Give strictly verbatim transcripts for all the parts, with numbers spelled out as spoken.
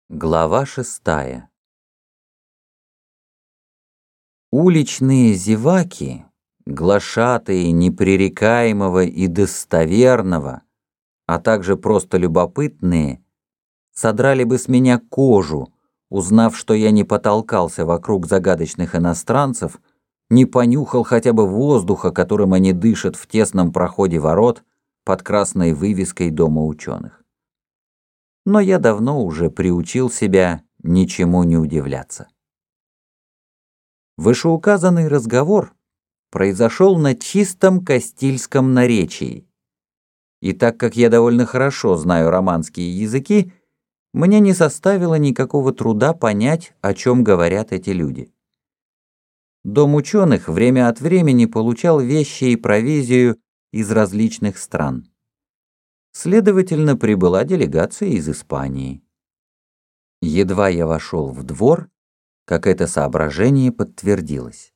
Глава шестая. Уличные зеваки, глашатые непререкаемого и достоверного, а также просто любопытные, содрали бы с меня кожу, узнав, что я не потолкался вокруг загадочных иностранцев, не понюхал хотя бы воздуха, которым они дышат в тесном проходе ворот под красной вывеской Дома ученых. Но я давно уже приучил себя ничему не удивляться. Вышеуказанный разговор произошел на чистом кастильском наречии. И так как я довольно хорошо знаю романские языки, мне не составило никакого труда понять, о чем говорят эти люди. Дом ученых время от времени получал вещи и провизию из различных стран. Следовательно, прибыла делегация из Испании. Едва я вошел в двор, как это соображение подтвердилось.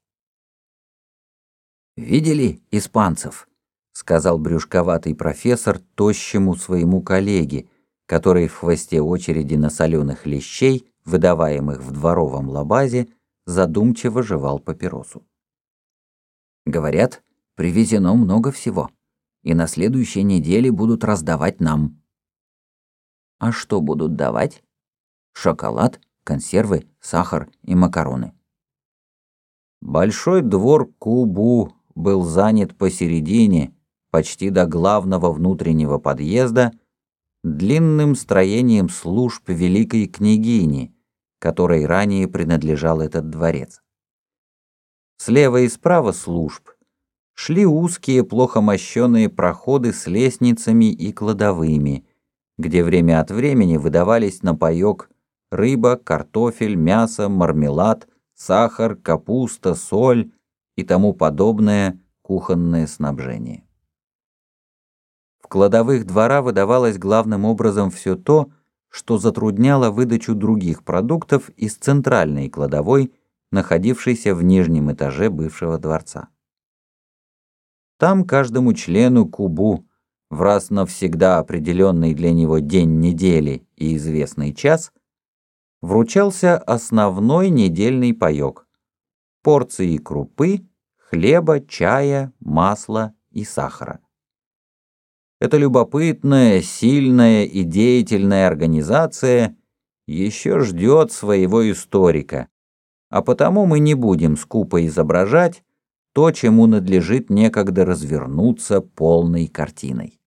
«Видели испанцев?» — сказал брюшковатый профессор тощему своему коллеге, который в хвосте очереди на соленых лещей, выдаваемых в дворовом лабазе, задумчиво жевал папиросу. «Говорят, привезено много всего, и на следующей неделе будут раздавать нам». «А что будут давать?» «Шоколад, консервы, сахар и макароны». Большой двор Кубу был занят посередине, почти до главного внутреннего подъезда, длинным строением служб великой княгини, которой ранее принадлежал этот дворец. Слева и справа служб шли узкие, плохо мощенные проходы с лестницами и кладовыми, где время от времени выдавались на паёк рыба, картофель, мясо, мармелад, сахар, капуста, соль и тому подобное кухонное снабжение. В кладовых двора выдавалось главным образом все то, что затрудняло выдачу других продуктов из центральной кладовой, находившейся в нижнем этаже бывшего дворца. Там каждому члену Кубу в раз навсегда определенный для него день недели и известный час вручался основной недельный паёк: порции крупы, хлеба, чая, масла и сахара. Эта любопытная, сильная и деятельная организация еще ждет своего историка, а потому мы не будем скупо изображать то, чему надлежит некогда развернуться полной картиной.